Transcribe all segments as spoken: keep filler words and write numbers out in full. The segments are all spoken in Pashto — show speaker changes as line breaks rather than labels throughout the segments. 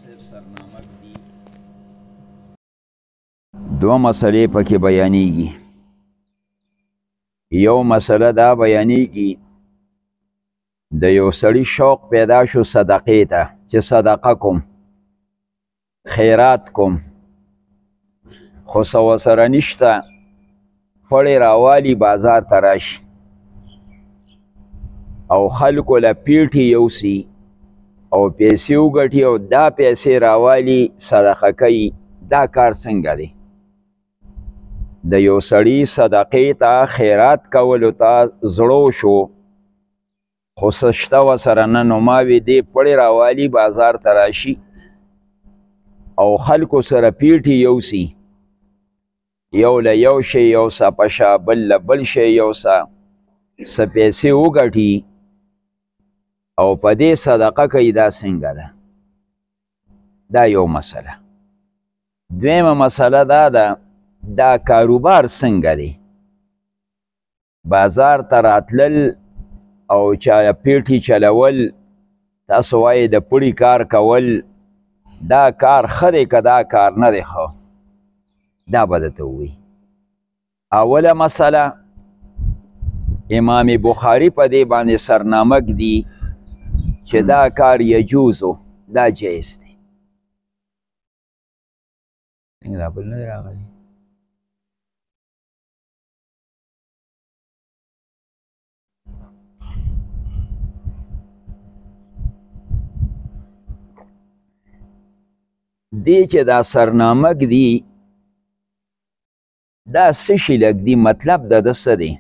سرنامک دي دو مسئلې پکې بیانېږي. یو مسله دا بیانېږي د یو سړي شوق پیدا شو صدقې ته چې صدقه کوم خیرات کوم خو څه ورسره نشته پړې راوالي بازار ته راشي او خلکو له پیټې یوسي او پیسې وګټي او دا پیسې راوالي صدقه کوي. دا کار څنګه دی؟ د یو سړي صدقې ته خیرات کولو ته زړو شو خو څه شته ورسره نه نو ما وې دې پړې راوالي بازار ته راشي او خلکو سره پیټې یوسي یو له یو شی یو څه پشه بل له بل شی یو څه څه پیسې وګټي او په دې صدقه کوي. دا څنګه ده؟ دا یو مسله. دویمه مسله دا ده دا کاروبار څنګه دی؟ بازار ته راتلل او چا پیټي چلول تاسو وایې د پړي کار کول دا کار ښه دی که دا کار نه دی ښه؟ دا به درته ووایي. اوله مسله امام بخاري په دې باندې سرنامک دی چې دا کار یجوزو دا جایز دی. څنګه دا بل نه دی راغلی؟ دی چې دا سرنامک دی دا څه شي لږ دی؟ مطلب د ده څه دی؟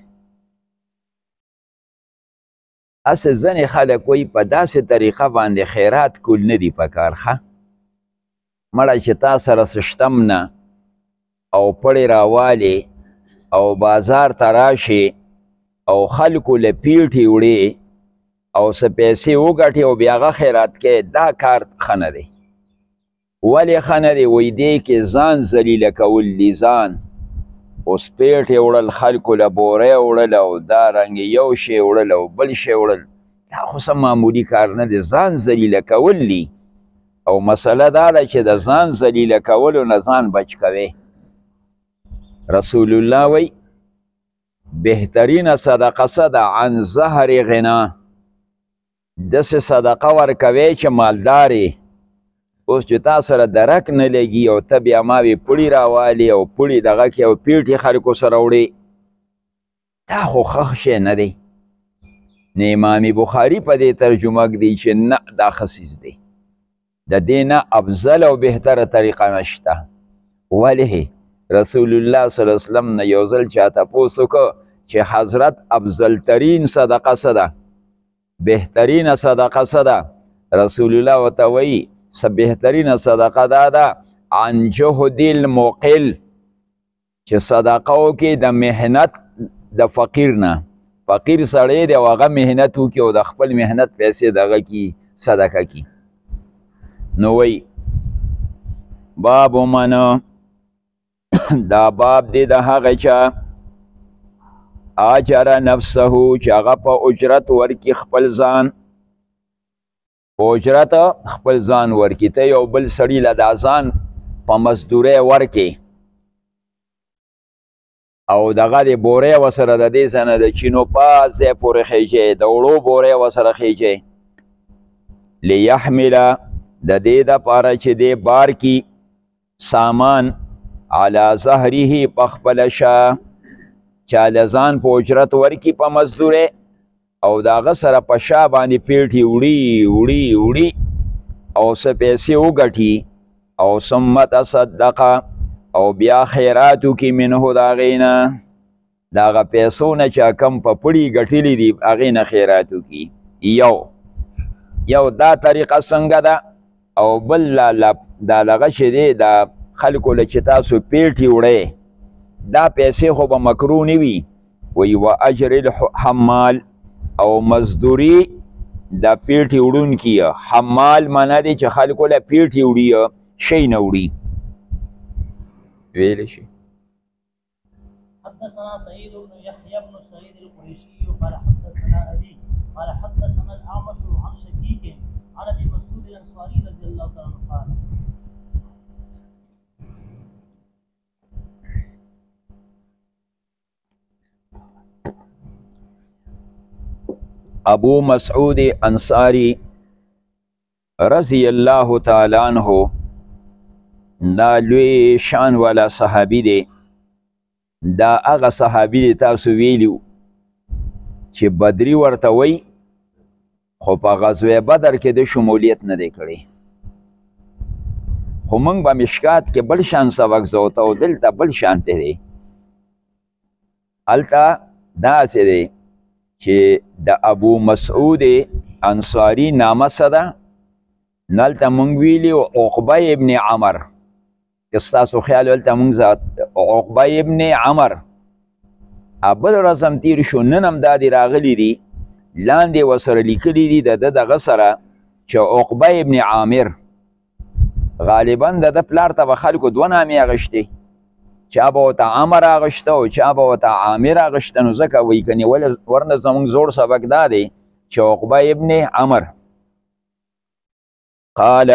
هسې ځینې خلک وایي په داسې طریقه باندې خیرات کول نه دي پکار ښه مړه چې تا سره څه شتم نه او پړې راوالې او بازار ته راشې او خلکو له پیټې وړې او څه پیسې وګټې او بیا هغه خیرات کوې دا کار ښه نه دی. ولې ښه نه دی؟ وایي دې کې ځان ذلیله کول دي. ځان اوس پیټې وړل خلکو له بورې وړل او دارنګې یو شی وړل او بل شی وړل دا خو څه معمولي کار نه دی. ځان ذلیله کول دي او مسله دا ده چې د ځان ذلیله کولو نه ځان بچ کوې. رسول الله وی بهترینه صدقه څه ده؟ عن ظهر غنا. داسې صدقه ورکوې چې مالدارې اوس چې تا سره درک نه لګي او ته بیا ما وې پړي راوالې او پړي دغه کې او پیټې خلکو سره وړې دا خو ښه شی نه دی. نو امام بخاري په دې ترجمه دی چې نه دا ښه څیز دی د دې نه افضل او بهتره طریقه نشته. ولې؟ رسول الله صلی الله علیه وسلم نه یو ځل چا تپوس وکړه چې حضرت افضل ترین صدقه څه ده؟ بهترینه صدقه څه ده؟ رسول الله ورته وایي څه بهترینه صدقه دا ده عن جهد المقل چې صدقه وکړي د محنت د فقیر نه. فقیر سړی دی او هغه محنت وکړي او د خپل محنت پیسې دغه کي صدقه کي. نو وی باب من دا باب دی د هغه چا اجر نفسه چې هغه په اجرت ورکي خپل ځان په اجرت خپل ځان ورکي. ته یو بل سړي له دا ځان په مزدورۍ ورکي او دغه د بورې ورسره د دې ځای نه د چینو پاس ځای پورې خیجې د وړو بورې ورسره خیجې لیحمله د دې دپاره چې دی بار کی سامان علی ظهره په خپله شه چا له ځان په اجرت ورکي په مزدورۍ او د هغه سره په شا باندې پیټې وړي وړي وړي او څه پیسې وګټي او ثم تصدقه او بیا خیرات وکړي منه د هغې نه د هغه پیسو نه چې کم په پړي ګټلي دي هغې نه خیرات وکړي. یو یو دا طریقه څنګه ده؟ او بل دا دغه چې دی د خلکو له چې تاسو پیټې وړئ دا پیسې خو به مکرو نه وي. وایي و اجر الحمال او مزدوري د پیټې وړونکي حمال معنا دی چې خلکو له پیټې وړي شی نه وړي. ویلی شي
حدثنا سعيد بن يحيى بن سعيد القريشي قال حدثنا ابي قال حدثنا الاعمش عن شقيق عن ابي مسعود الانصاري رضي الله تعالى عنه قال
ابو مسعود انصاری رضی الله تعالی عنہ دا لوی شان والا صحابی دی. دا هغه صحابی دی تاسو ویلیو چې بدری ورته وی خو په غزوه بدر کې د شمولیت نه دی کړی. خو موږ به مشکات کې بل شان سبق زوته او دلته بل شان دی. هلته داسې دی چې د ابو مسعود انصاری نامه څه ده؟ نلته موږ ویلي عقبه ابن عمر، که ستاسو خیال هلته موږ عقبه ابن عمر بل ورځ هم تیر شو، نن هم دا دې راغلي دي لاندې ورسره لیکلي دي د ده دغه سره چې عقبه ابن عامر غالبا د ده پلار ته به خلکو دوه نامې اغوښتې، چا به ورته عمر اغوښته او چا به ورته عامر اغوښته. نو ځکه وایي که نیولې ورنه زموږ زوړ سبق دا دی چې عقبه ابن عمر. قال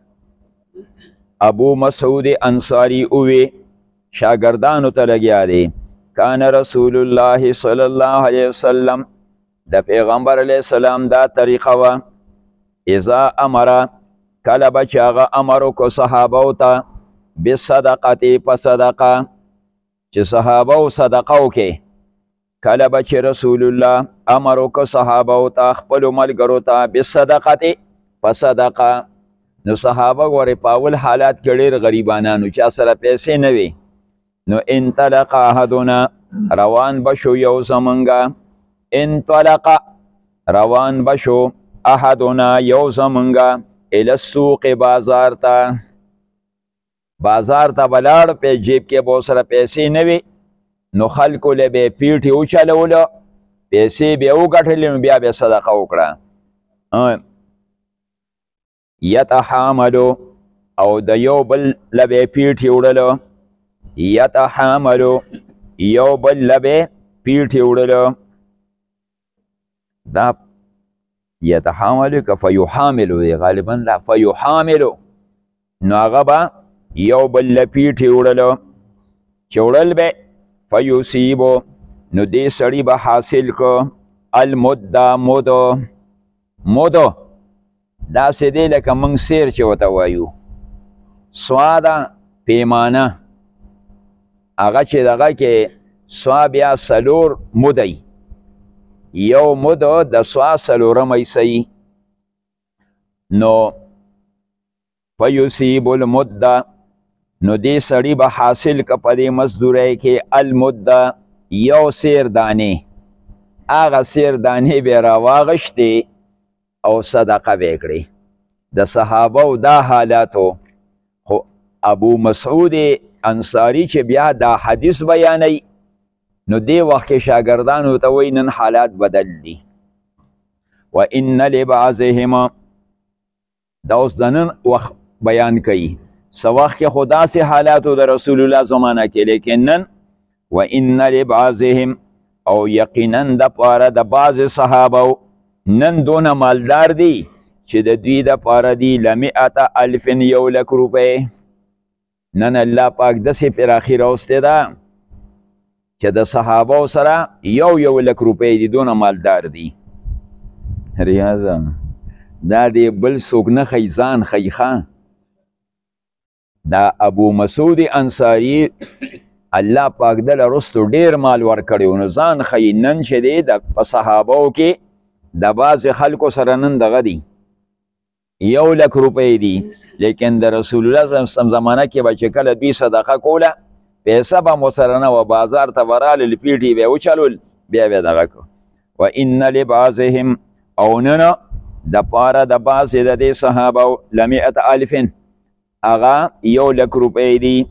ابو مسعود انصاری اوی شاگردانو ته لګیا دی کان رسول الله صلی الله علیه وسلم د پیغمبر علیه السلام دا طریقه وه اذا امر کله به چې هغه امر وکړو صحابو ته بصدقتې په صدقه چې صحابو صدقه وکړي. کله به چې رسول الله امر وکړو صحابو ته خپلو ملګرو ته بصدقتې په صدقه، نو صحابه ګورې په اول حالات کې ډېر غریبانانو چا سره پیسې نه وي. نو انطلق احدنا روان بشو یو زمونږه، انطلق روان بشو احدنا یو زمونږه الی السوق بازار ته، بازار ته به لاړ په جیب کې به ورسره پیسې نه وي، نو خلکو له به یې پیټې وچلولو پیسې به یې وګټلې نو بیا به یې صدقه وکړه. یتحاملو او د یو بل لبه پیټې وړلو، یتحاملو یو بل لبه پیټې وړلو. دا یتحاملو که فیحاملو دی غالبا دا فیحاملو، نو هغه به یو بل له پیټې وړلو چې وړل به فیصیبو نو دې سړي به حاصل کړو المده مدو. مدو داسې دی لکه موږ سیر چې ورته وایو، سوا ده پیمانه، هغه چې دغه کې سوا بیا څلور مدی، یو مدو د سوا څلورم حصه. نو فیصیب المده نو دې سړي به حاصل که په دې مزدورۍ کې المده یو سیر دانې، هغه سیر دانې به یې راواغشتې او صدقه به کړي. د صحابه دا حالاتو خو ابو مسعود انصاری چې بیا دا حدیث بیانوي نو دی وخت کې شاګردانو ته وایي نن حالات بدل دي. و ان لبعضهم دا اوس د نن وخت بیان کوي، څه وخت کې خو داسې حالاتو د رسول الله زمانه کې، لیکن نن و ان لبعضهم او یقینا د پاره د بعض صحابه نن دونه مالدار دی چې د دوی د پاره دی لمئة الف یو لک روپۍ. نن الله پاک داسې پراخي راوستې ده چې د صحابو سره یو یو لک روپۍ دي، دونه مالدار دی. ریاضه دا دی بل څوک نه ښیي، ځان ښیي ښه. دا ابو مسعود انصاري الله پاک دله رستو ډېر مال ورکړی و، نو ځان ښیي. نن چې دی د په صحابو کې د بعضې خلکو سره نن دغه دی یو لک روپۍ دي، لیکن د رسول الله صلی الله علیه وسلم زمانه کې به چې کله دوی صدقه کوله پیسه به مو سره نه وه، بازار ته به رالل پیټې به یې وچلول بیا به یې دغه کړو. و ان لبعضهم او نن د پاره د بعضې د دې صحابو لمئة الف هغه یو لک روپۍ دي.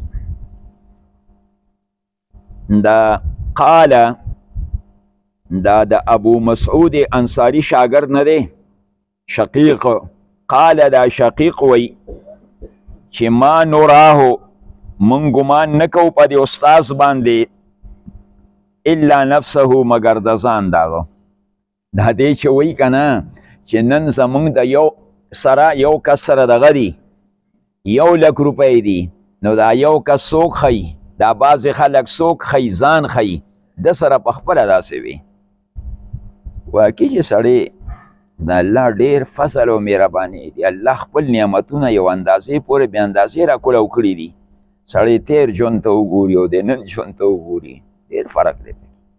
دا قاله دا د ابو مسعود انصاری شاگرد نه دی، شقیق. قال دا شقیق وی چې ما نوراهو من ګمان نه کوو په دې استاذ باندې الا نفسه مگر د ځان دغه. دا دی چې وی که نه چې نن زمونږ د یو سره یو کس سره دغه دی یو لک روپۍ دی، نو دا یو کس څوک ښیي؟ دا بعضې خلک څوک ښیي؟ ځان ښیي. د سره په خپله داسې وي. واقعي چې سړی د الله ډېر فضل او مهرباني دی. الله خپل نعمتونه یو اندازې پورې بې اندازې راکولاو کړي دي. سړی تیر ژوند ته وګوري او د نن ژوند ته وګوري، ډېر فرق دی.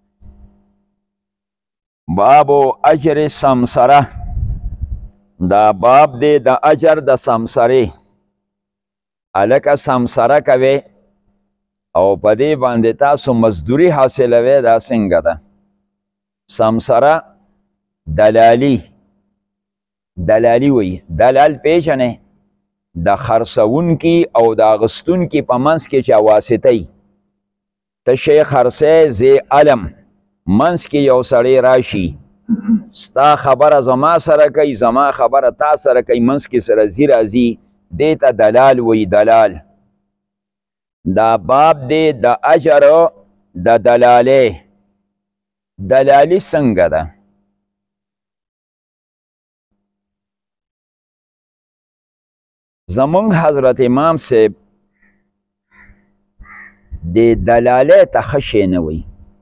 بابو اجر سمسره، دا باب دی د اجر د سمسرې. هلکه سمسره کوې او په دې باندې تاسو مزدوري حاصلوئ، دا څنګه ده؟ سمسره دلالي دلالي وی. دلال پیژنې؟ د خرڅونکي او د اغستونکي په منځ کې چې واسطه ته شی خرڅی زی علم منځ کې یو سړی راشي، ستا خبره زما سره کوي، زما خبره تا سره کوي، منځ کې سره زی راځي، دې ته دلال وی. دلال دا باب دی د اجر د دلالې. دلالي څنګه ده؟ زمونږ حضرت امام صاحب د دلالې ته ښه شی نه وی.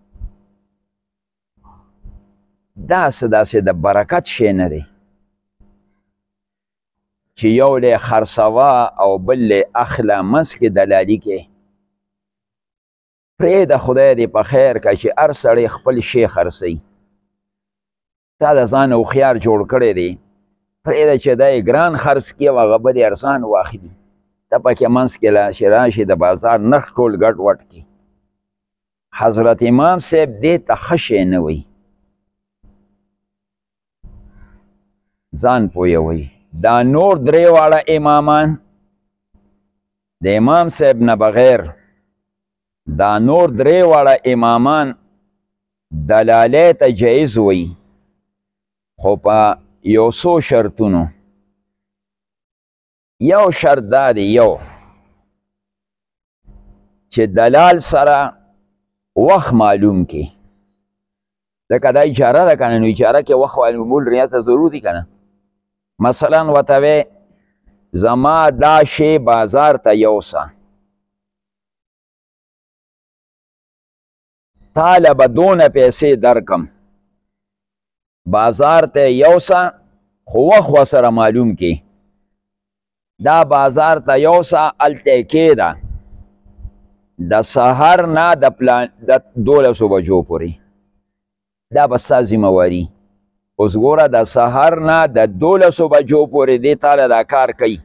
داسې داسې د برکت شی نه دی چې یو لی خرڅوه او بل لی اخله، منځ کې دلالي کې. پرېږده خدای دې په خیر که چې هر سړی خپل شی خرڅوي. تا د ځان هوښیار جوړ کړی دی، پرېږده چې دی ګران خرڅ کړي او هغه به دې ارزان واخلي. ته پکې منځ کې چې راشي د بازار نرخ ټول ګډ وډ کړي. حضرت امام صاحب دې ته ښه شی نه وی. ځان پوهوئ. دا نور درې واړه امامان د امام صاحب نه بغیر، دا نور درې واړه امامان دلالې ته جایز وی، خو په یو څو شرطونو. یو شرط دا دی، یو چې دلال سره وخت معلوم کی. لکه دا اجاره ده که نه، نو اجاره کې وخت معلومول ریاضه ضرور دی که نه. مثلا ورته وی زما دا شی بازار ته یوسه، تاله به دونه پیسې درکم. بازار ته یوسه خو وخت ورسره معلوم کی. دا بازار ته یوسه هلته کېده د سهار نه د پلان د دولسو بجو پورې. دا به ستا ذمهواري. اوس ګوره د سهار نه د دولسو بجو پورې دې تاله دا کار کوي،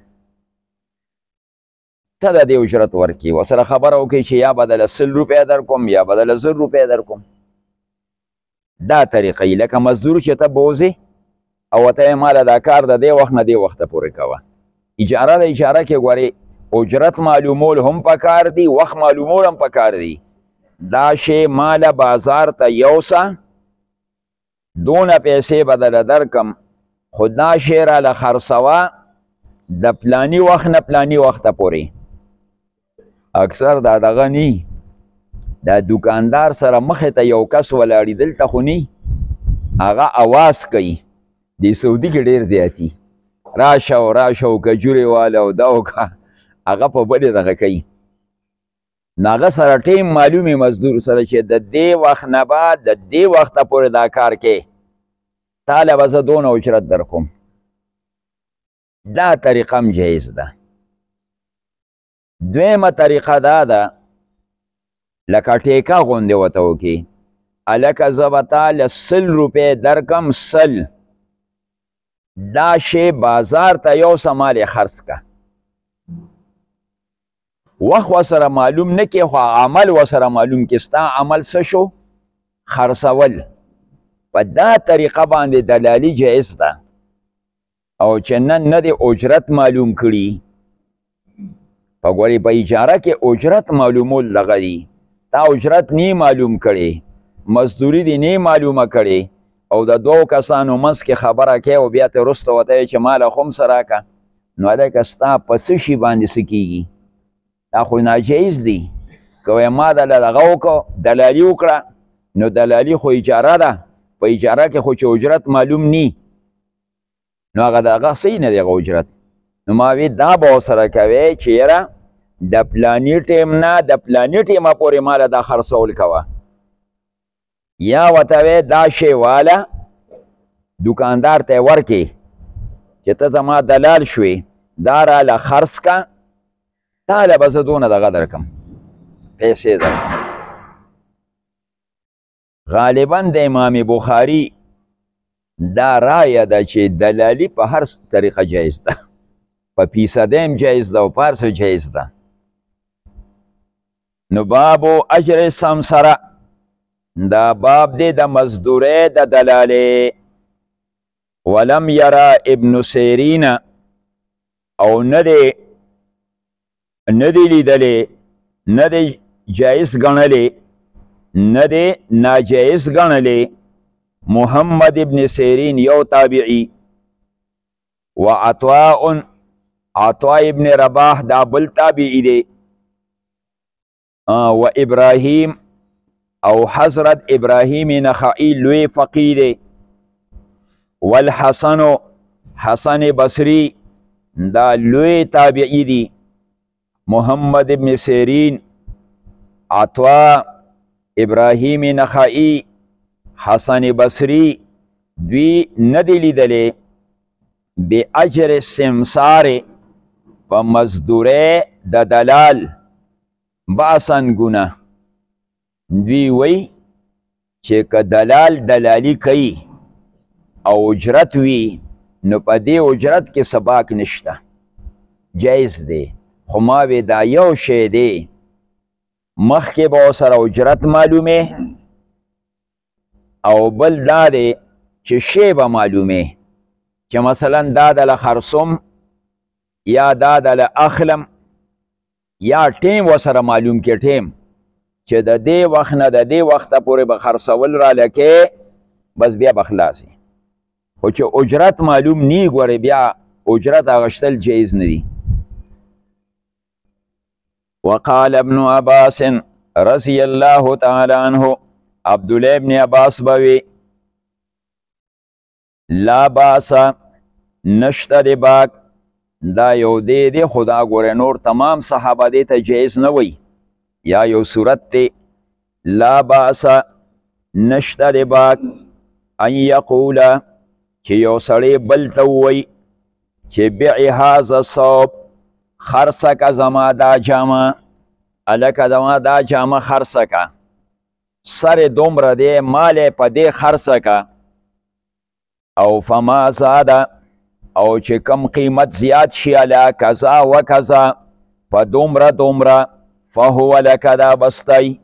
ته د دې اجرت ورکړي. ورسره خبره وکړي چې یا بدله سل روپۍ در کوم یا بدله زر روپۍ در کوم. دا طریقه یې لکه مزدور چې ته بوځې او ورته یې ماله دا کار د دې وخت نه دې وخته پورې کوه. اجاره د اجاره کې ګورې اجرت معلومول هم پکار دي، وخت معلومول هم پکار دي. دا شی ماله بازار ته یوسه، دونه پیسې بدله درکم، خو دا شی راله خرڅوه د پلاني وخت نه پلاني وخته پورې. اکثر دا دغه نی، دا دکاندار سره مخې ته یو کس ولاړي، دلته خو نی، هغه اواز کوي. د سعودي کې ډېر زیاتي، راشه او راشه او کجورې واله او دا وکړه، هغه په بلې دغه کوي. نو هغه سره ټیم معلومې مزدور سره چې د دې وخت نه بعد د دې وخته پورې دا کار کې، تاله به زه دونه اجرت در کوم. دا طریقه هم جایز ده. دویمه طریقه دا ده لکه ټیکه غوندې ورته وکړي، هلکه زه به تاله سل روپۍ درکم، سل دا شی بازار ته یوسه مال یې خرڅ که. وخت ورسره معلوم نه کې، خو عمل ورسره معلوم کې. ستا عمل څه شو؟ خرڅول. په دا طریقه باندې دلالي جایز ده. او چې نن نه دی اجرت معلوم کړي، په ګورې په اجاره کې اجرت معلومول دغه دي. تا اجرت نی معلوم کړي، مزدوري دې نی معلومه کړي، او د دوو کسانو منځ کې خبره کوي او بیا ته وروسته ورته یې چې ماله خو هم څه راکړه، نو هلکه ستا په څه شي باندې څه کېږي؟ دا خو ناجایز دی. که وایي ما دله دغه وکړه، دلالي وکړه، نو دلالي خو اجاره ده. په اجاره کې خو چې اجرت معلوم نی، نو هغه دغه صحیح نه دی هغه اجرت. نو ما وی دا به ورسره کوې چې یاره د پلاني ټیم نه د پلاني ټیمه پورې ماله دا خرڅول کوه. یا ورته وی دا شی واله دکاندار ته ورکې چې ته زما دلال شوې دا راله خرڅ کا تاله به زه دونه دغه درکم پیسې درکم. غالبا د امام بخاري دا رایه ده چې دلالي په هر طریقه جایز ده، په فیصده هم جایز ده او په هر څه جایز ده. نو بابو اجر سمسره دا باب دی د مزدورۍ د دلالې. ولم یرا ابن سیرین او نه دی نه دی لیدلی نه دی جایز ګڼلی نه دی ناجایز ګڼلی محمد ابن سیرین یو تابعی و عطاء عطاء ابن رباح دا بل تابعی دی و ابراهیم او حضرت ابراهیم نخعی لوی فقی دی والحسن حسن بصری دا لوی تابعی دی محمد ابن سیرین عطاء ابراهیم نخعی حسن بصری دوی ندی لیدلی بی اجر سمسار و مزدوره د دلال باسن گونه. دوی وی چې که دلال دلالی کوي او اجرت وی نو په دې اجرت کې سباک نشته، جایز دی. خو ما وی دا یو شی دی مخکې به ورسره اجرت معلومې او بل دا دی چې شی به معلومې چې مثلا دا دله خرڅم یا دا دله اخلم یا ټیم ورسره معلوم کې ټیم چې د دې وخت نه د دې وخته پورې به خرڅول را لکې بس بیا به خلاصي. خو چې اجرت معلوم نی ګورې بیا اجرت اغشتل جایز نه دي. وقال ابن عباس رضی الله تعالی عنه عبدالله ابن عباس بوي لا باس نشته دی باک دا یو دی دی خدا ګوره نور تمام صحابه دی ته جایز نه وی یا یو صورت دی لا باس نشته دی باک ان یقوله چې یو سړی بل ته ووی چې بیع هذا الثوب خرڅه که زما دا جامه هلکه زما دا جامه خرڅه که سر دومره دی مال په دې خرڅه که او فما زاده او چې کم قیمت زیات شي علی کذا و کذا په دومره دومره فهو لکه دا بستی.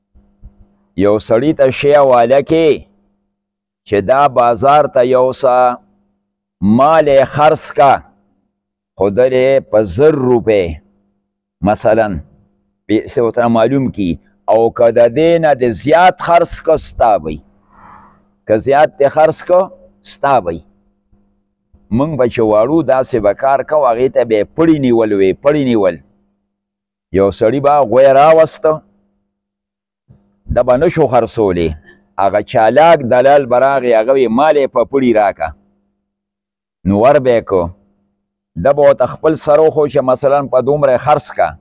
یو سړي ته شی حواله کې چې دا بازار ته یوسه مال یې خرڅ که خو دلې په زر روپۍ مثلا پیسې ورته معلوم کی او که د دې نه د زیات خرڅ که ستا بی که زیات دې خرڅ که ستا بی. موږ به چې واړو داسې به کار کوو هغې ته به یې پړي نیول وی پړي نیول. یو سړي به غوی راوسته ده به نه شو خرڅولی هغه چالاک دلال به راغی هغه وی مال یې په پړي راکه نو ور به یې کو ده به ورته خپل سر وښو چې مثلا په دومره خرڅ که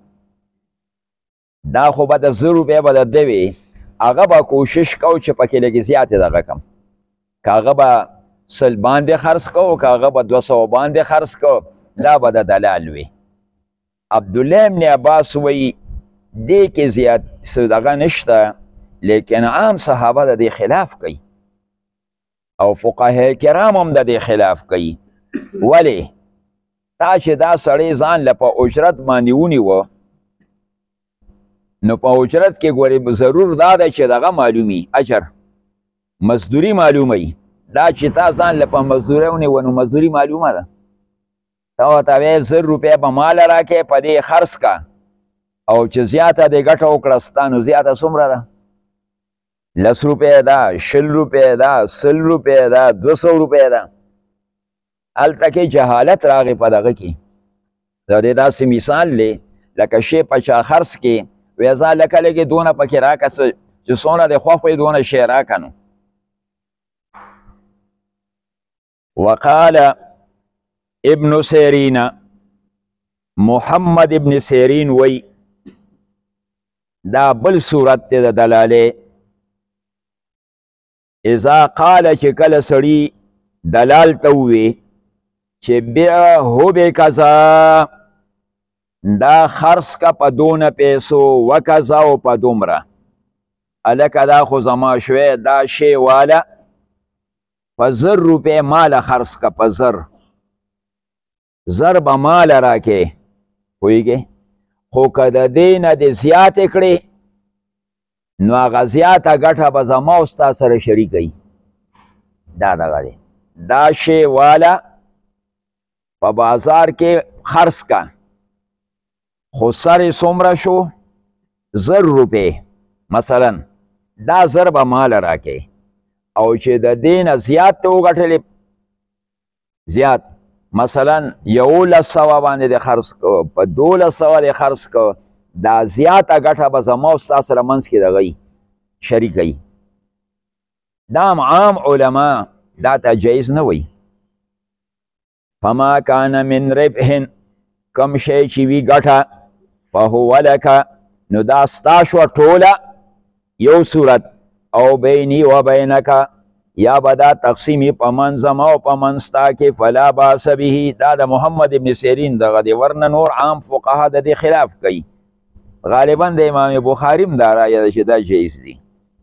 دا خو به د زر روپۍ به د ده وي هغه به کوشش کو چې پکې لږې زیاتې دغه کم که هغه به سل باندې خرڅ کو که هغه به دوه سوه باندې خرڅ کو دا به د دلال وي. عبدالله ابن عباس وی دې کې زیات څه دغه نشته لیکن عام صحابه د دې خلاف کوي او فقهای کرام هم د دې خلاف کوي. ولې تا چې دا سړی ځان له په اجرت باندې ونیوه نو په اجرت کې ګورې ضرور دا ده چې دغه معلومي اجر مزدوري معلوموي. دا چې تا ځان له په مزدورۍ ونیوه نو مزدوري معلومه ده. تا ورته ویل زر روپۍ به ماله راکې په دې خرڅ که او چې زیاته دې ګټه وکړه ستا نو زیاته څومره ده لس روپۍ ده شل روپۍ ده سل روپۍ ده دوه سوه روپۍ ده. هلته کې جهالت راغی په دغه کې. د دې داسې مثال دی لکه شی په چا خرڅ کې وی ځه لکه لږې دونه پکې راکه چې څومره دې خوښ وي دونه شی راکه نو. وقال ابن سیرین محمد ابن سیرین وی دا بل صورت دی د دلالې اذا قال چې کله سړي دلال ته ووی چې بیا هو به کذا دا خرڅ کا په دونه پیسو وکذا او په دومره هلکه دا خو زما شوی دا شی واله په زر روپۍ ماله خرڅ کا په زر زر به ماله راکې پوهېږې خو که د دې نه دې زیاتې کړې نو هغه زیاته ګټه به زما او ستا سره شریکوي دا دغه دی دا شی واله په بازار کې خرڅ کا خو سر یې څومره شو زر روپۍ مثلا دا زر به ماله راکې او چې د دې نه زیات ته وګټلې زیات مثلا یولس سوه باندې د خرڅ کو په دولس سوه د خرڅ کو دا زیاته ګټه به زما او ستا سره منځ کې دغی شریکوي دا عام علما دا ته جایز نه وی فما کان من ربح کم شی چې وي ګټه فهو لکه نو دا ستا شوه ټوله یو صورت او بینی و بینکه یا به دا تقسیمی په منځ زما او په منځ ستا کې فلا باس به دا د محمد ابن سیرین دغه دی ورنه نور عام فقها د دې خلاف کوي غالبا د امام بخاري هم دا رایه ده چې دا جایز دی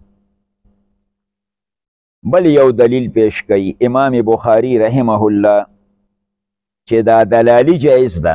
بل یو دلیل پیش کوي امام بخاري رحمه الله چې دا دلالی جایز ده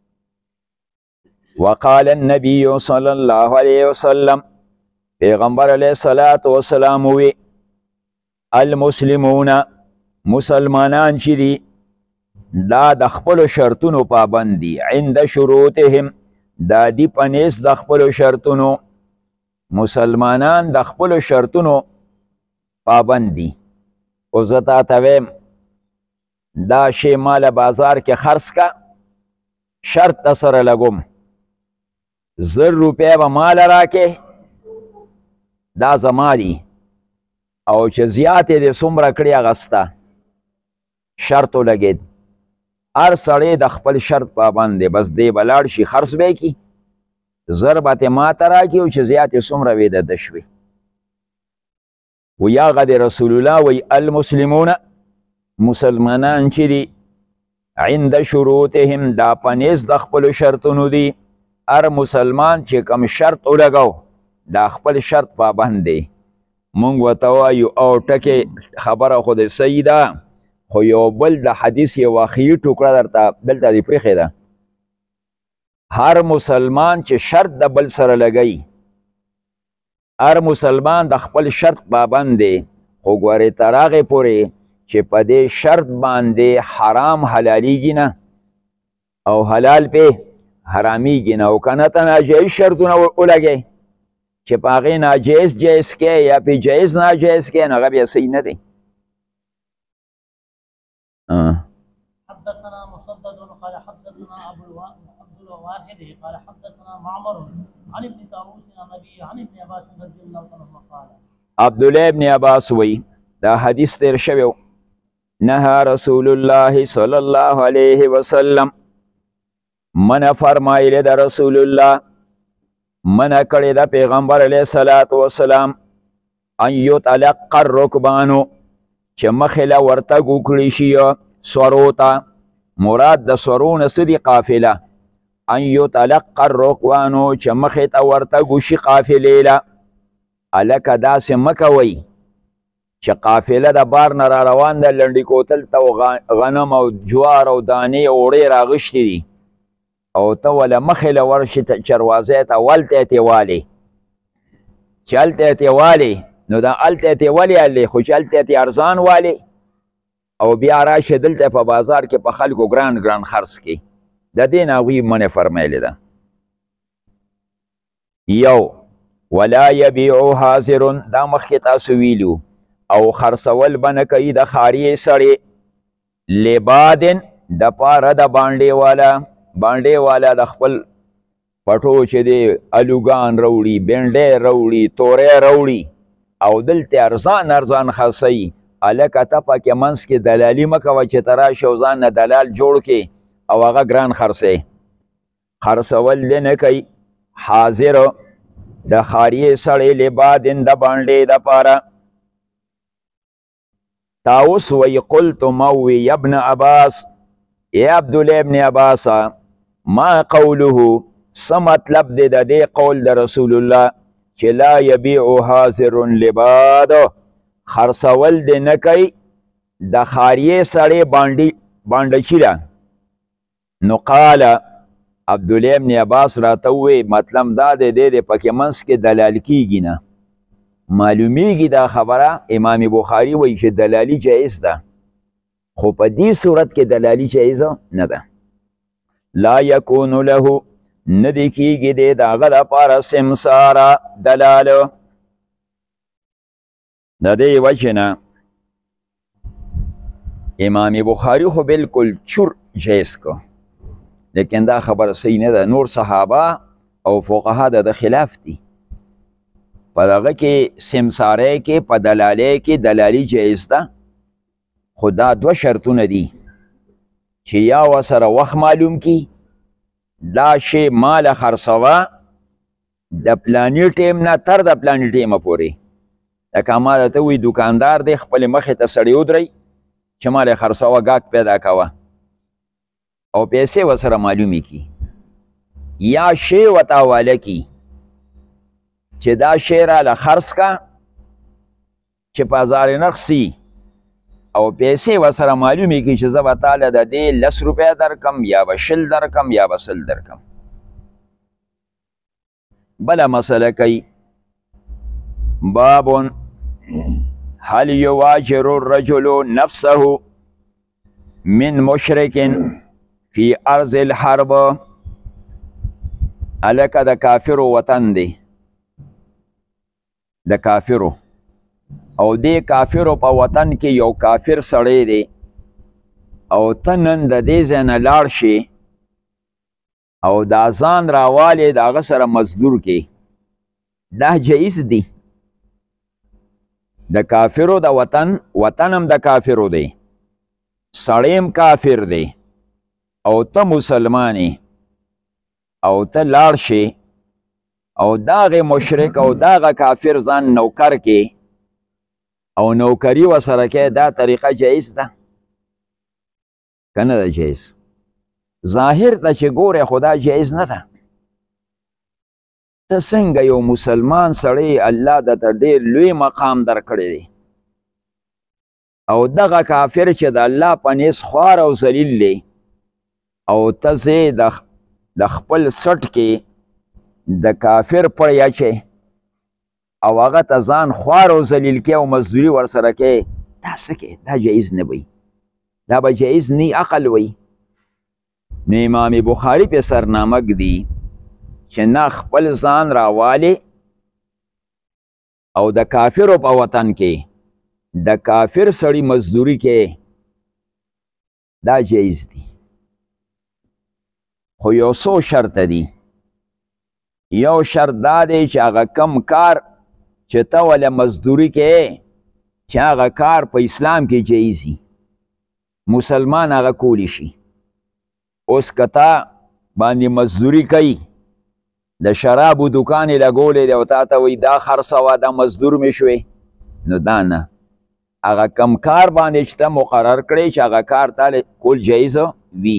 وقال النبي صلی الله علیه وسلم پیغمبر علیه الصلاة والسلام وی المسلمون مسلمانان چې دي دا د خپلو شرطونو پابند دي عند شروطهم دا دی په نیز د خپلو شرطونو مسلمانان د خپلو شرطونو پابند دي او زه تاته ویم دا شی مال بازار کې خرڅ کا شرط در سره لګوم زر روپۍ به مال راکې دا زما دي او چې زیاتې دې څومره کړي هغه ستا شرط ولګېد هر سړی د خپل شرط پابند دی بس دی به لاړ شي خرڅ به یې کي زر به تې ماته راکړي او چې زیاتې څومره وې د ده شوې وی هغه د رسول الله وی المسلمون مسلمانان چې دي عند شروطهم دا په نیز د خپلو شرطونو دي هر مسلمان چې کم شرط ولګو دا خپل شرط پابند دی مونږ ورته وایو او ټکې خبره خو د صحیح ده خو یو بل د حدیث یو آخري ټوکړه درته دلته دې پرېښې ده هر مسلمان چې شرط د بل سره لګوي هر مسلمان د خپل شرط پابند دی خو ګورې تر هغې پورې چې په دې شرط باندې حرام حلالیږي نه او حلال پې حرامیږي نه او که نه ته ناجایز شرطونه ولګئ چې په هغې ناجایز جایز کې یا پې جایز ناجایز کې نو هغه بیا صحیح نه دی
حدثنا مسدد قال حدثنا ابو عبد الواحد قال حدثنا معمر عن ابن طاووس عن ابي عن ابن عباس رضي الله عنه قال
عبد الله ابن عباس وی دا حدیث تیر شوی نهى رسول الله صلی الله علیه وسلم من فرمایله د رسول الله من کړی د پیغمبر علیه الصلاة والسلام ان یطلق الرکبانو چې مخې له ورتګ وکړي شي سورو ته مراد د سورو نه څه دي قافله ان یطلق الرکبانو چې مخې ته ورتګ وشي قافلې له هلکه داسې مه کوئ چې قافله د بار نه را روان ده لنډي کوتل ته غنم او جوار او دانې او وړې راغښتې دي او ته وله مخې له ورشي چروازۍ ته ولته یې تېوالې چې هلته یې تېوالې نو دا هلته یې تېولې هلې خو چې هلته یې ارزان والې او بیا راشي دلته په بازار کې په خلکو ګران ګران خرڅ کړي د دې نه هغوی منې فرمیلې ده یو ولا یبیعو حاضرون دا مخکې تاسو ویلو او خرڅول به نه کوي د خاریې سړې لبادن د پاره د بانډې والا بانډې والا د خپل پټو چې دی الوګان راوړي بینډۍ راوړي تورې راوړي او دلته ارزان ارزان خرڅوي هلکه ته پکې منځ کې دلالي مه کوه چې ته راشې او ځان نه دلال جوړ کړې او هغه ګران خرڅوي خرڅول دې نه کوي حاضر د خاریې سړې لبادن د بانډې دپاره طاووس وی قلت موی یا ابن عباس ای عبدالله ابن عباس ما قوله څه مطلب دی د دې قول د رسول الله چې لا یبیع حاضر لباد خرڅول دی نه کوي د خاریې سړی بانډچي ده. نو قال عبدالله ابن عباس راته ووی مطلب دا دی دی د پکې منځ کې دلال کیږي نه معلومیږي دا خبره. امام بخاري وایي چې دلالي جایز ده خو په دې صورت کې دلالي جایزه نه ده. لا یکون له ندی کیږي دی د هغه دپاره سمساره دلاله. د دې وجې نه امام بخاري خو بالکل چور جایز کو لیکن دا خبر صحیح نه ده. نور صحابه او فقها د خلاف دي په دغه کې سمساره کې په دلاله کې دلالي جایز ده خو دا دوه شرطونه دي چې یا ورسره وخت معلوم کی دا شی مال خرڅوه د پلاني ټیم نه تر د پلاني ټیمه پورې. لکه ما درته وایي دوکاندار دی خپلې مخې ته سړی ودرئ چې مال یې خرڅوه ګاک پیدا کوه او پیسې ورسره معلومې کی یا شی ورته حواله کی چې دا شی راله خرڅ کا چې په هزار نرخ سي او پیسې ورسره معلومې کی چې زه به تاله د دې لس روپۍ درکم یا به شل درکم یا به سل درکم. بله مسله کوي باب هل یواجر الرجل نفسه من مشرک فی ارض الحرب. هلکه د کافرو وطن دی د کافرو او دې کافرو په وطن کې یو کافر سړی دی او ته نن د دې ځای نه لاړ شي او دا ځان راوالې د هغه سره مزدور کې دا جایز دی. د کافرو د وطن وطن هم د کافرو دی سړی هم کافر دی او ته مسلمانی او ته لاړ شي او داغه مشرک او داغه کافر ځان نوکر کې او نوکری ورسره کې دا طریقه جایز ده که نه ده جایز؟ ظاهر ته چې ګوره خو دا جایز نه ده. ته څنګه یو مسلمان سړی الله درته ډېر لوی مقام درکړی دی او دغه کافر چې د الله په نیز خوار او ذلیل دی او ته ځې د خپل سټ کې د کافر پړی اچې او هغه ته ځان خوار او ذلیل کې او مزدوري ورسره کې دا څه کې دا جایز نه وي دا به جایز نی عقل وي. نو امام بخاري په سرنامه ږدي چې نه خپل ځان راوالې او د کافرو په وطن کې د کافر سړي مزدوري کې دا جایز دي خو یو څو شرط دي. یو شرط دا دی چې هغه کم کار چې ته وله مزدوري کې چې هغه کار په اسلام کې جایزي مسلمان هغه کولی شي. اوس که تا باندې مزدوري کوي د شرابو دکان یې لګولی دی او تا ته وایي دا خرڅوه دا مزدور مې شوې نو دا نه هغه کم کار باندې چې ته مقرر کړی چې هغه کار تا کول جایز وي.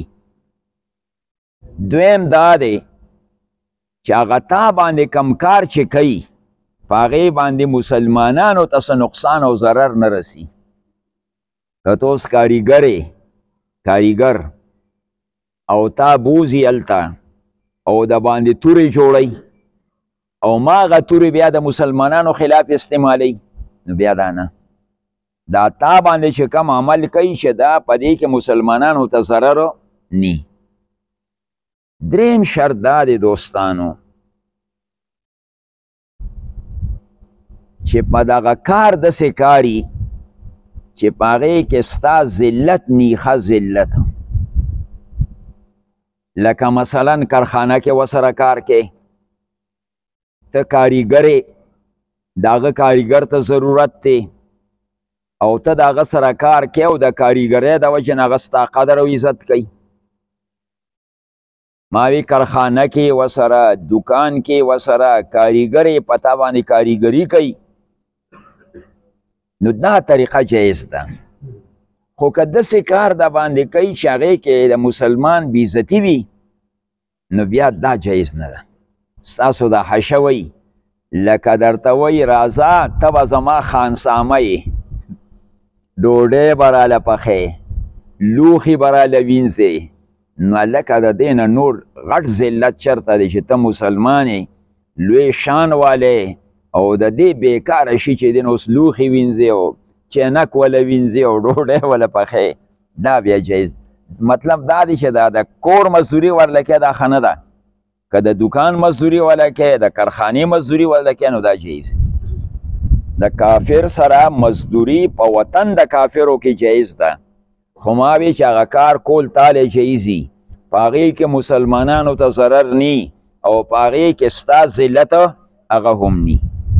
دویم دا دی چې هغه تا باندې کم کار چې کوي په هغې باندې مسلمانانو ته څه نقصان او ضرر نه رسي. که ته اوس کاریګر کاریګر او تا بوزي هلته او د باندې تورې جوړی او ما هغه تورې بیا د مسلمانانو خلاف استعمالی نو بیا دا نه دا تا باندې چې کم عمل کوي چې دا په دې کې مسلمانانو ته ضرر نی. دریم شرط دا دی دوستانو چې په دغه کار داسې کاري چې په هغې کې ستا ذلت نی ښه ذلت لکه مثلا کارخانه کې ورسره کار کې ته کاریګرې د هغه کاریګر ته ضرورت دی او ته د هغه سره کار کې او د کاریګرۍ د وجې نه هغه ستا قدر او عزت کوي. ما وی کارخانه کې ورسره دکان کې ورسره کاریګرې په تا باندې کاریګري کوي نو دا طریقه جایز ده خو که داسې کار د باندې کوي چې هغې کې د مسلمان بېعزتي وي نو بیا دا جایز نه ده. ستاسو دا حشه وی لکه درته وی راځه ته به زما خانسامه یې، ډوډۍ به راله پخې، لوښي به راله وینځې، نو لکه د دې نه نور غټ ذلت چېرته دی چې ته مسلمان یې، لوی شان والی او د دې بېکاره شي چې دی نو اوس لوښي وینځې او چینک وله وینځې او ډوډۍ وله پخې، دا بیا جایز. مطلب دا دی چې دا د کور مزدوري ورله کې دا ښه نه ده، که د دکان مزدوري ورله کې، د کارخانې مزدوري ورله کې، نو دا جایز دی. د کافر سره مزدوري په وطن د کافرو کې جایز ده، خو ما وی چې هغه کار کول تاله جایزي، په هغې کې مسلمانانو ته ضرر نی او په هغې کې ستا ذلت هغه هم نی.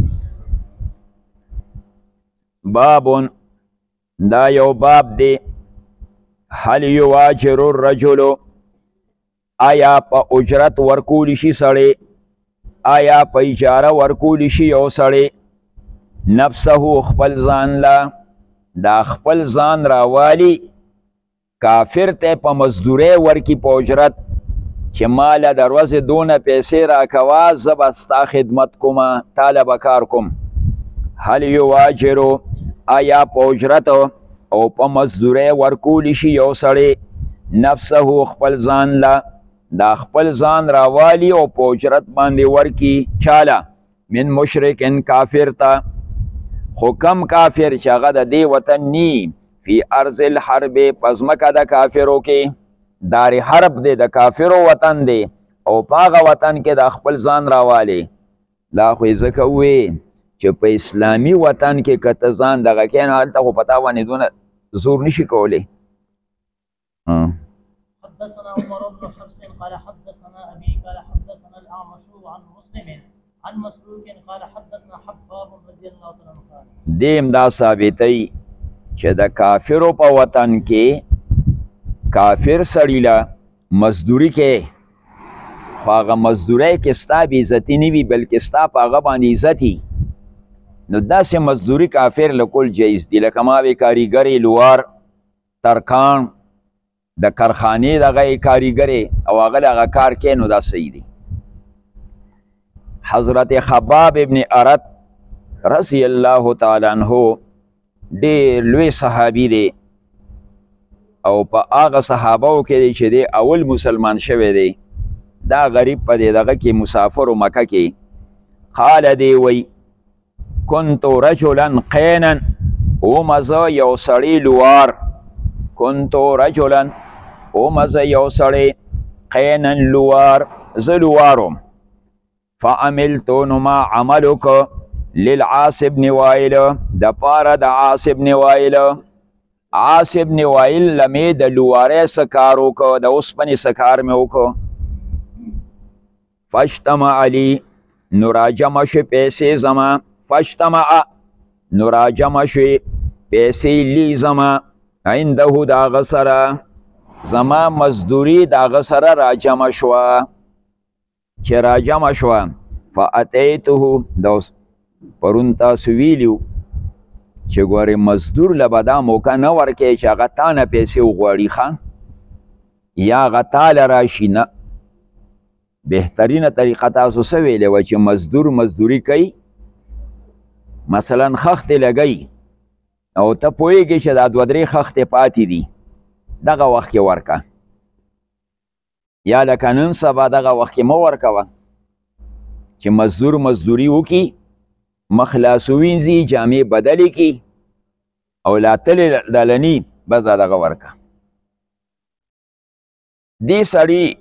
بابون دا یو باب دی، هل یواجر الرجل آیا په اجرت ورکولی شي سړی، آیا په اجاره ورکولی شي یو سړی نفسه خپل ځان له، دا خپل ځان راوالی کافر ته په مزدورۍ ورکي په اجرت چې ماله د ورځې دونه پیسې راکوه زه به ستا خدمت کومه تاله به کار کوم. هل یواجرو آیا په اجرت او په مزدورۍ ورکولی شي یو سړی نفسه خپل ځان له، دا خپل ځان راوالی او په اجرت باندې ورکی چاله من مشرکن کافر ته، خو کم کافر چې هغه د دې وطن نی فی ارض الحرب په ځمکه د کافرو کې، دار حرب دی د کافرو وطن دی او په هغه وطن کې د خپل ځان راوالی. دا خو یې ځکه ووی چې په اسلامي وطن کې که ته ځان دغه کې نو هلته خو په تا باندې دونه زور نشي کولی.
حدثنا عمر بن حفص قال حدثنا ابي قال حدثنا الاعمش عن مسلم عن مسروق قال حدثنا حباب رضي الله عنه قال
دیم دا ثابتوي چې د کافرو په وطن کې کافر سړي له مزدوري کې، خو هغه مزدورۍ کې ستا بېعزتي نه وي بلکې ستا په هغه باندې عزت وي، نو داسې مزدوري کافر له کول جایز دي. لکه ما وی کاریګرې لوار ترکان د کارخانې دغه کاریګرې او هغه له هغه کار کوي، نو دا صحیح دی. حضرت خباب ابن ارت رضی الله تعالی عنہ ډېر لوی صحابي دی او په هغه صحابهو کې دی چې دی اول مسلمان شوی دی، دا غریب په دې دغه کې مسافر و مکه کې. قال دی وی کنت رجلا قینا ومزه یو سړی لوار، کنت رجلا ومزه یو سړی قینا لوار زه لوارم. فعملتو نو ما عمل وکړه للعاص بن وائل د پاره د عاص بن وائل. عاص بن وائل لمې د لوارۍ څه کار وکړه، د اوسپنې څه کار مې وکړه. فاجتمع لی نو راجمع شوې پیسې زما، فاجتمع نو راجمع شوې پیسې لی زما عنده د هغه سره، زما مزدوري د هغه سره راجمع شوه. چې راجمع شوه فاتیته د پرون تاسو ویلو چې ګورې مزدور له به دا موقع نه ورکوي چې هغه تا نه پیسې وغواړي ښه یا هغه تاله راشي، نه، بهترینه طریقه تاسو څه ویلې وه چې مزدور مزدوري کوي، مثلا خښتې لګوي او ته پوهېږې چې دا دوه درې خښتې پاتې دي، دغه وخت کې ورکه، یا لکه نن سبا دغه وخت کې مه ورکوه چې مزدور مزدوري وکړي، مخ لاس ووینځي، جامې بدلې کړي او لا تلې ډالني بس دا دغه ورکه. دې سړي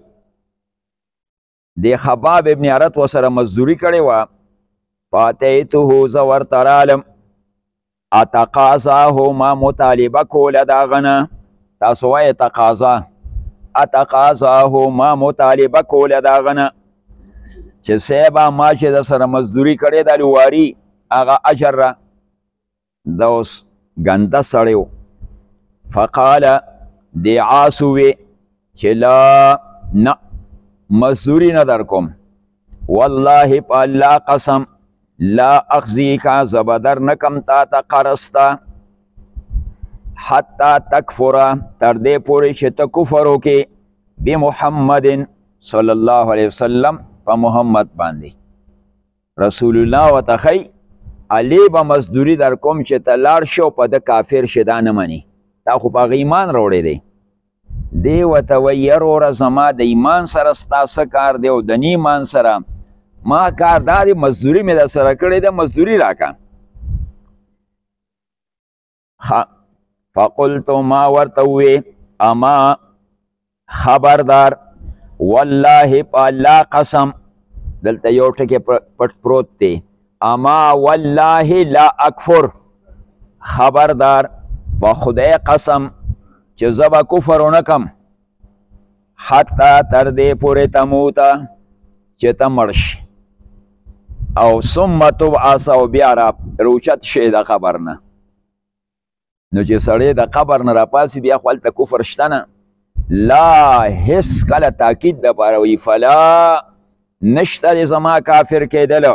د خباب ابن ارت ورسره مزدوري کړې وه. فاتیته زه ورته رالم، اتقاضاه ما مطالبه کوله د هغه نه، تاسو وایې تقاضا، اتقاضاه ما مطالبه کوله د هغه نه چې صیبه ما چې د سره مزدوري کړې د لواري هغه اجر را، دا اوس ګنده سړی و. فقاله د عاص ووی چې لا نه مزدوري نه در کوم، والله په الله قسم لا اخزیکا زه به در نه کم تا ته قرض ته حتی تکفره تر دې پورې چې ته کفر وکې بمحمد صلی الله علیه وسلم په محمد باندې. رسول الله ورته ښیي علی به مزدوري در کوم چې ته لاړ شي او په ده کافر شي دا نه مني، تا خو په هغه ایمان راوړی دی. دی ورته وایي یروره زما د ایمان سره ستا څه کار دی او د نه ایمان سره ما کار دا دی مزدوري مې در سره کړې ده مزدوري راکړه. فقلتو ما ورته ووې اما خبردار والله په الله قسم، دلته یو ټکی پټ پروت دی، اما والله لا اکفر، خبردار په خدای قسم چې زه به کفر ونه کم حتی تر دې پورې تموته چې ته مړ شي او ثم تبعث او بیا را روچت شي د قبر نه. نو چې سړی د قبر نه راپاسي بیا خو هلته کفر شته نه، لا هیڅ کله تاکید دپاره وي فلا نشته د زما کافر کېدلو.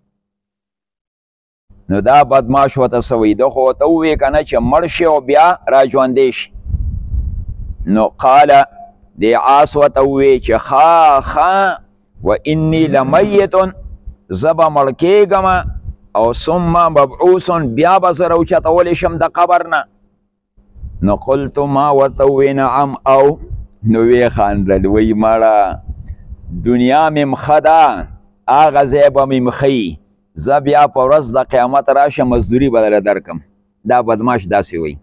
نو دا بدماش ورته څه وایي ده خو ورته ووایې که نه چې مړ شي او بیا را ژوندی شي. نو قاله دی عاص ورته ووایي چې خا خا و انی لمیتون، زه به مړ کېږم او ثم مبعوث بیا به زه راوچتولی شم د قبر نه. نو قلتو ما ورته ووایي نعم او، نو ویې خاندل وایي مړه دنیا مې مښه ده هغه ځای به مې مښیي، زه بیا په ورځ د قیامت راشه مزدوري به درله درکم. دا بدماش داسې وایي.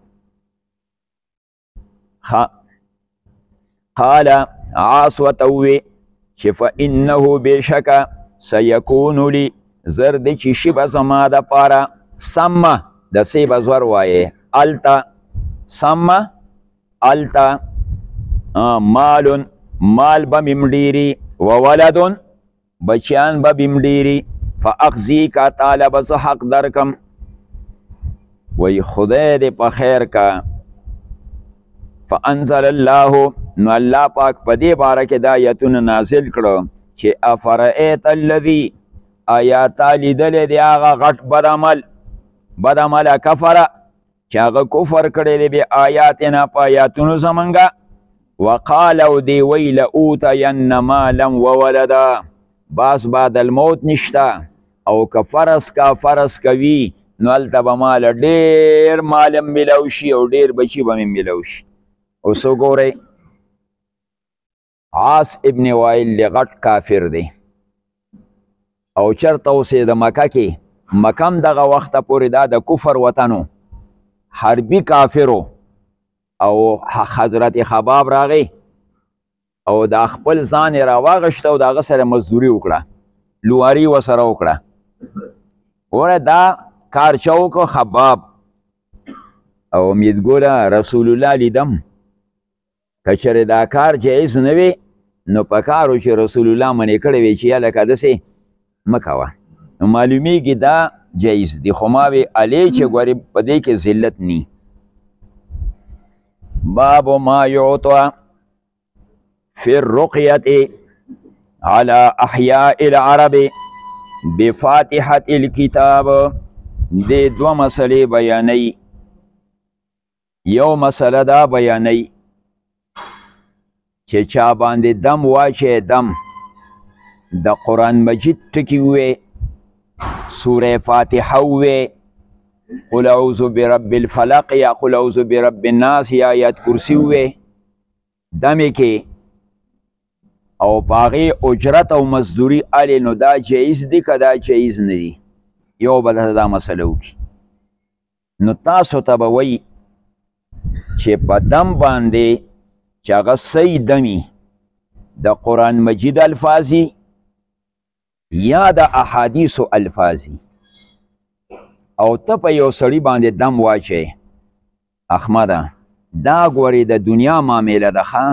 قال عاص ورته ووایي چې فانه بېشکه سیکون لی، زر دی چې شي به زما دپاره سمه د سی به زور وایې الته سمه الته مالون مال به مې ډېري و ولدون بچیان به مې ډېري فاخذیک تعالی به زه حق درکم. وی خدای دې په خیر کا. فانزل الله، نو الله پاک په دې باره کې دا آیتونه نازل کړه چې افرأیت الذي، آیا تا لیدلی دی هغه غټ بد عمل بد عمله کفره چې هغه کفر کړی دی بې آیاتنا په آیاتونو زمونږه، وقال او دی وی لأوتین مالا وولدا، باس بعد الموت نشته او که فرض کا فرض کوي نو هلته به ماله ډېر مال هم میلاو شي او ډېر بچي به مې میلاو شي. اوس وګورئ عاص ابن وائل دی غټ کافر دی او چرته اوسې د مکه کې، مکه هم دغه وخته پورې دا د کفر وطنو حربي کافرو، او حضرت خباب راغی او دا خپل ځان یې راواغشته او د هغه سره مزدوري وکړه، لواري ورسره وکړه. وره دا کار چا وکړو خباب. او امیدګله رسول الله لیدم که چېرې دا کار جایز نه وي نو په کار و چې رسول الله منې کړی وی چې یا لکه داسې مه کوه. نو معلومیږي دا جایز دی، خو ما وی علی چې ګورې په دې کې ذلت نی. باب ما یعطى فی الرقیة على احیاء العرب بفاتحة الكتاب. دې دوه مسلې بیانوي. یو مسله دا بیانوي چې چا باندې دم واچي دم د قرآن مجید ټکي ووې، سوره فاتحه ووې، قل اعوذ برب الفلق یا قل اعوذ برب الناس یا آیت کرسی ووې، دمې کې او په هغې اجرت او مزدوري الې، نو دا جایز دی که دا جایز نه دی؟ یو به درته دا مسله وکړي. نو تاسو ته به وایي چې په دم باندې چې هغه صحیح دمي د قرآن مجید الفاظي یا د احادیثو الفاظي، او ته په یو سړي باندې دم واچوې، احمده دا ګورې د دنیا معامله ده ښه،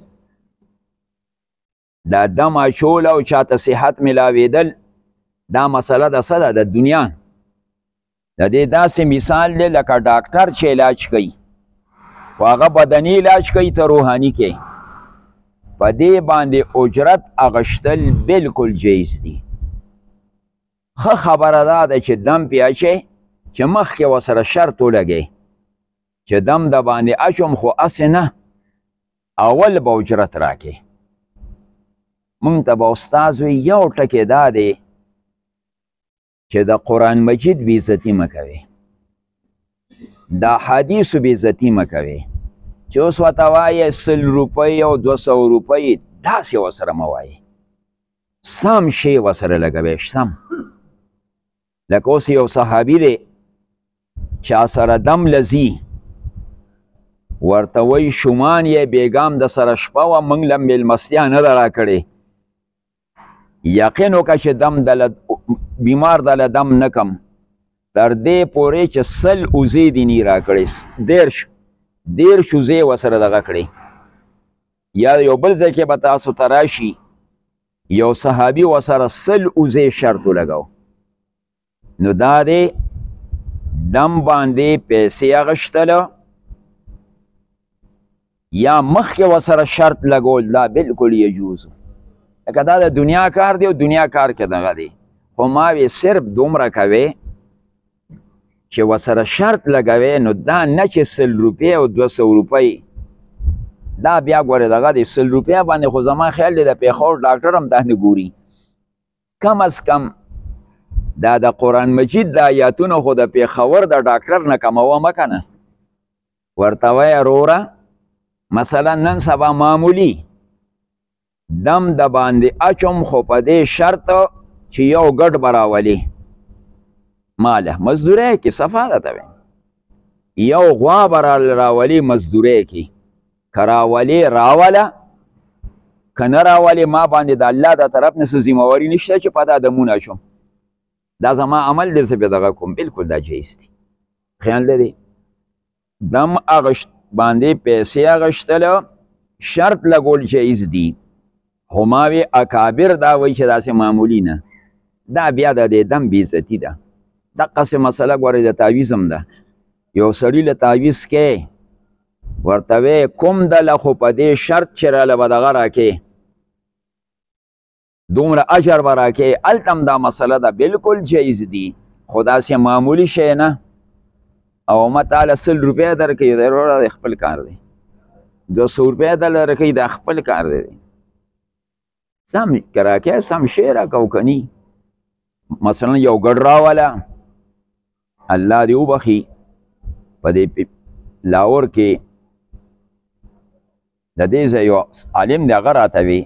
دا دم اچول او چاته صحت ملاوېدل دا مسله د څه ده؟ د دنیا. د دې داسې مثال دی لکه ډاکټر چې علاج کوي، خو هغه بدني علاج کوي ته روحاني کې، په دې باندې اجرت اغشتل بالکل جایز دي. ښه خبره دا ده چې دم پې اچوې چې مخکې ورسره شرط ولګوې چې دم د باندې اچوم خو اسې نه اول به اجرت راکې. مونږ ته به استاذ وي یو ټکې دا دی چې د قرآن مجید بېعزتي مه کوئ، د حدیثو بېعزتي مه کوئ. چې اوس ورته وایې سل روپۍ او دوه سوه روپۍ داسې ورسره مه وایې، سم شی ورسره لګوئ. سم لکه اوس یو صحابي دی چا سره دم لځي ورته وایي شومان یې بیګام د سره شپه وه موږ له مېلمستیا نه ده راکړې، یقین وکړه چې دم دله بیمار دله دم نه کم تر دې پورې چې سل اوزې دیني راکړې، دېرش دېرش اوزې ورسره دغه کړې. یا یو بل ځای کې به تاسو ته راشي یو صحابي ورسره سل اوزې شرط ولګو. نو دا دی دم باندې پیسې اخیستله یا مخکې ورسره شرط لګول دا بالکل یجوز. لکه دا د دنیا کار دی او دنیا کار کې دغه دی، خو ما وی صرف دومره کوې چې ورسره شرط لګوې. نو دا نه چې سل روپۍ او دوه سوه روپۍ دا بیا ګورې دغه دی، سل روپۍ باندې خو زما خیال دی د پېښور ډاکټر هم دا نه ګوري. کم از کم دا د قرآن مجید د آیاتونو خو د پېښور د ډاکټر نه کموه مه که نه. ورته وایه وروره مثلا نن سبا معمولی دم د باندې اچوم خو په دې شرط چې یو ګډ به راولي ماله مزدورۍ کې صفا ده ته یو غوا به راولي مزدورۍ کې که راولي راوله که نه راولي ما باندې د الله د طرف نه څه ذمهواري نشته چې په دا دمونه اچوم. دا زما عمل در څه پې دغه کوم بالکل دا جایز دی. خیال لري دم اغشت باندې پیسې اغشتله شرط لګول جایز دی، خو ما وی اکابر دا وایي چې داسې معمولی نه، دا بیا د دې دم بېعزتي ده. دقسې مسله ګورئ د تعویز هم ده. یو سړي له تعویز کې ورته وی کوم دله خو په دې شرط چې راله به دغه راکې دومره اجر به راکې، هلته هم دا مسله ده بالکل جایز دي، خو داسې معمولی شی نه. او ما تعالی سل روپۍ درکوي دی وروره د خپل کار دی، دوه سوه روپۍ دله درکوي دا خپل کار دی. سم که راکې سم شی راکو که نی. مثلا یو ګډ راوله الله دې وبخي په دې لاهور کې د دې ځای یو عالم دی هغه راته وی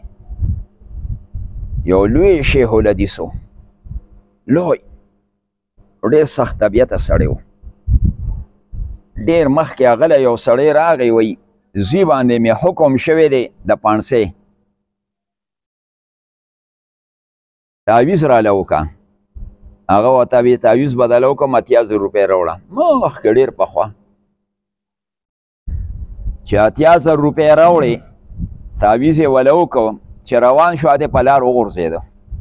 یو لوی شیخ الحدیث و، لوی ډېر سخت طبیعته سړی و. ډېر مخکې هغله یو سړی راغی وی زوی باندې مې حکم شوی دی د پانسۍ تعویز راله وکړه. هغه ورته وی تعویز بدله وکړم اتیا زره روپۍ راوړه. مخکې ډېر پخوا چې اتیا زره روپۍ راوړې تعویز یې وله وکړم چې روان شو هغې په لار وغورځېده.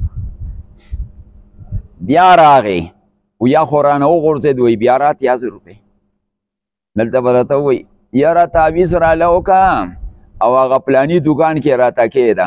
بیا راغی و یا خو رانه وغورځېد وی بیا را اتیا زره روپۍ. دلته به راته ووایي یاره تعویز راله وکړه او هغه پلاني دوکان کې راته کېده.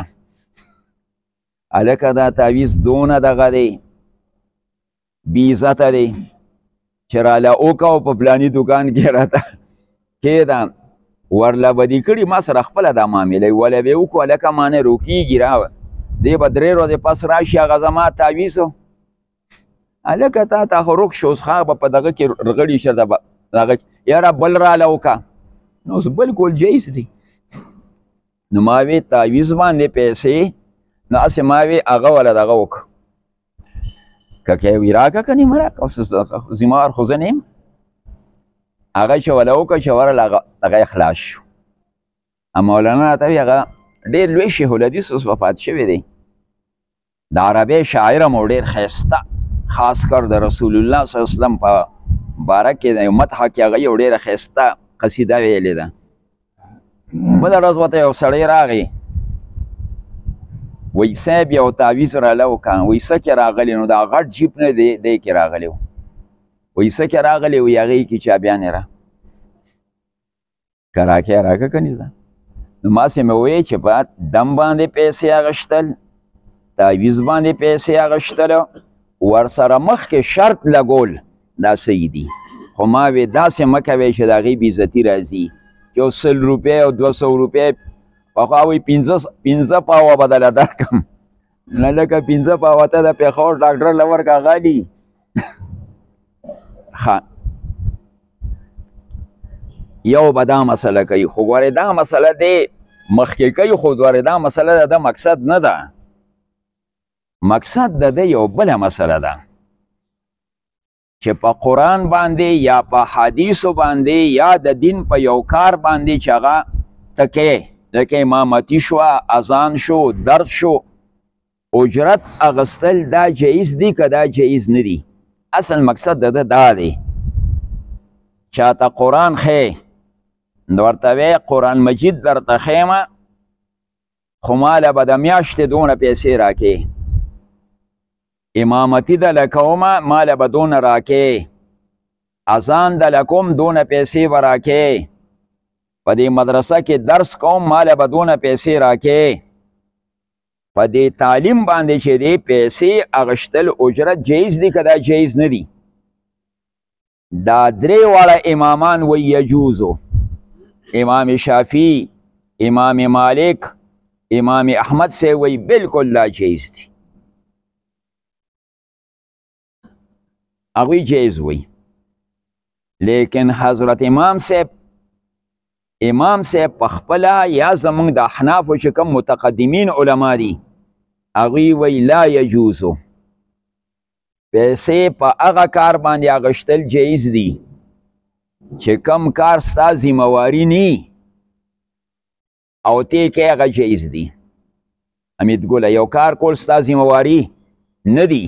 هلکه دا تعویز دونه دغه دی بې عزته دی چې راله وکړه او په پلاني دوکان کې راته کېده. ورله به دې کړي ما سره خپله دا معامله وله به یې وکړو هلکه ما نه روکېږي را دی به درې ورځې پس راشي هغه زما تعویز و. هلکه تا ته خو روک شو اوس خا به په دغه کې رغړي شه دغه یاره بل راله وکړه. نو اوس بل کول جایز دی. نو ما وی تعویز باندې پیسې نو هسې ما وی هغه وله دغه وکړه که که وي راکړه که نیم راکړه اوس ذمهوار خو زه نه یم. هغه چې وله وکړه چې ورله هغه اخلاص شو. مولانا راته وي هغه ډېر لوی شیخ الحدیث اوس وفات شوی دی، د عربۍ شاعر هم ډېر ښایسته، خاص کر د رسول الله صلی الله علیه وسلم په باره کې د مدحه کې هغه یو ډېره ښایسته قصیده ویلې ده. بله ورځ ورته یو سړی راغی وایي صاحب یو تعویز راله وکړه. وایي څه کې راغلی؟ نو دا غټ جیپ نه دی دی کې راغلی و. وایي څه کې راغلی؟ وایي هغې کې چابیانې را که راکې راکړه که نه. نو ماسې مې وویل چې په دم باندې پیسې اخیستل، تعویز باندې پیسې اخیستل، ورسره مخکې شرط لګول دا صحیح دي، خو ما وی داسې مه کوئ چې د هغې بېعزتي راځي چې یو سل روپۍ او دوه سوه روپۍ پخوا وایي پنځه پاوه به دله درکړم نه لکه پنځه پاوه ته د پېښور ډاکټر له ورکه غالي ښه یو به دا مسله کوي خو ګورې دا مسله دی مخکې کوي خو ګورې دا مسله د ده مقصد نه ده مقصد د ده یو بله مسله ده چې په قرآن باندې یا په حدیثو باندې یا د دین په یو کار باندې چې هغه تکې لکه امامتي شوه اذان شو درس شو اجرت اغستل دا جایز دی که دا جایز نه دی اصل مقصد د ده دا دی چاته قرآن ښی نو ورته وی قرآن مجید درته ښیمه خو ماله به د میاشتې دونه پیسې راکې امامتی د لکومه ماله به دونه راکې اذان د لکوم دونه پیسې به راکې په دې مدرسه کې درس کوم ماله به دونه پیسې راکې په دې تعلیم باندې چې دی پیسې اغشتل اجرت جایز دی که دا جایز نه دی دا درې واړه امامان وی یجوزو امام شافعی امام مالک امام احمد سے وی بالکل لا جایز دی هغوی جایز وی لیکن حضرت امام صاحب امام صاحب پخپله یا زمونږ د احنافو چې کوم متقدمین علما دي هغوی وی لا یجوزو پیسې په هغه کار باندې اغشتل جایز دي چې کم کار ستا ذمهواري نی او تی کې هغه جایز دي امید ګله یو کار کول ستا ذمهواري نه دي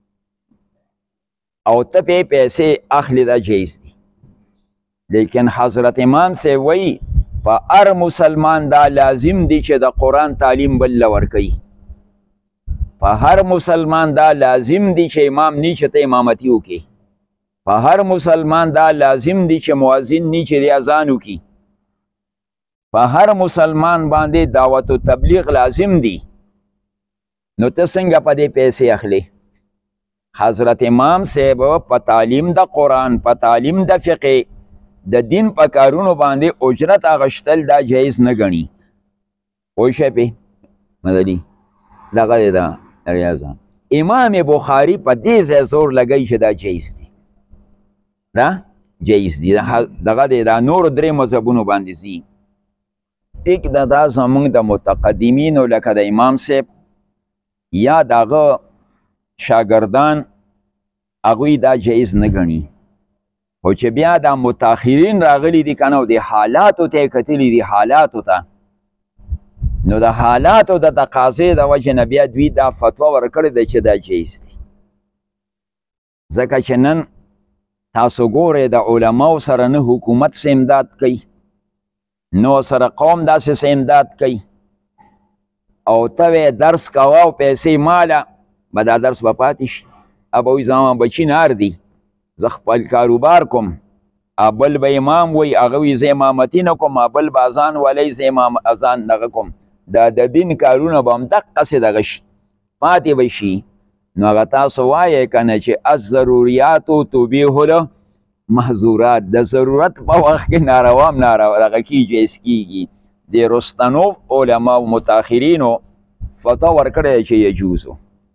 او ته پې پیسې اخلي دا جایز دي لیکن حضرت امام سے وی په هر مسلمان دا لازم دی چې د قرآن تعلیم بل له ورکوي په هر مسلمان دا لازم دی چې امام نی چې ته امامتي وکړي په هر مسلمان دا لازم دی چې مؤذن نی چې دی اذان وکړي په هر مسلمان باندې دعوت و تبلیغ لازم دی نو ته څنګه په دې پیسې اخلي حضرت امام صاحب په تعلیم د قرآن په تعلیم د فقه د دین په کارونو باندې اجرت اغشتل دا جایز نه ګڼي پوه شوی پې مدلي دغه دی دا ریاضه امام بخاري په دې ځای زور لګوي چې دا جایز دی دا جایز دی دغه دی دا نورو درې مذهبونو باندې ځي ټیک دا دا زموږ د متقدمینو لکه د امام صاحب یا دغه شاگردان هغوی دا جایز نه ګڼي خو چې بیا دا متاخرین راغلی دي که نه د حالاتو ته یې کتلي دي حالاتو ته نو د حالاتو د تقاضې د وجې نه بیا دوی دا فتوا ورکړې ده چې دا جایز دي ځکه چې نن تاسو ګورئ د علماو سره نه حکومت څه امداد کوي نو سره قوم داسې څه امداد کوي او ته وی درس کوه او پیسې ماله به دا درس به پاتې شي ابه وایي زما بچي نار دي زه خپل کاروبار کوم بل به امام وی هغه وی زه امامتي نه کوم بل به اذان ولی زه امام اذان دغه کوم دا د دین کارونه به هم دقسې دغه شي پاتې به شي نو هغه تاسو وایئ که نه چې الضروریاتو تبیح المحظورات د ضرورت په وخت کې ناروا هم ناروا دغه کي جایز کیږي د رستنوف علماو متاخرینو فتوا ورکړې چې یجوزو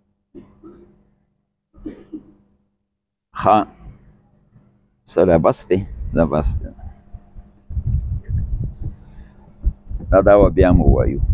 ښه سره بس دی دا بس دی دا دا بیا مو وایو